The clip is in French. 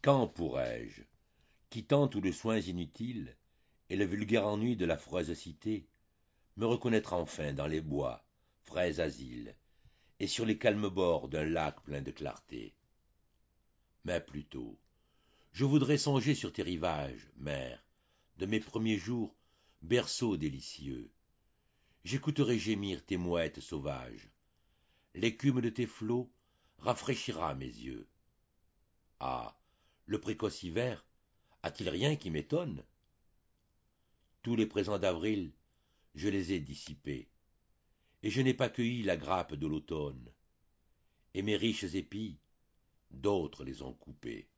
Quand pourrais-je, quittant tous les soins inutiles et le vulgaire ennui de l'affreuse cité, me reconnaître enfin dans les bois, frais asiles, et sur les calmes bords d'un lac plein de clarté? Mais plutôt, je voudrais songer sur tes rivages, mer, de mes premiers jours, berceau délicieux. J'écouterai gémir tes mouettes sauvages. L'écume de tes flots rafraîchira mes yeux. Ah, le précoce hiver, a-t-il rien qui m'étonne? Tous les présents d'avril, je les ai dissipés, et je n'ai pas cueilli la grappe de l'automne, et mes riches épis, d'autres les ont coupés.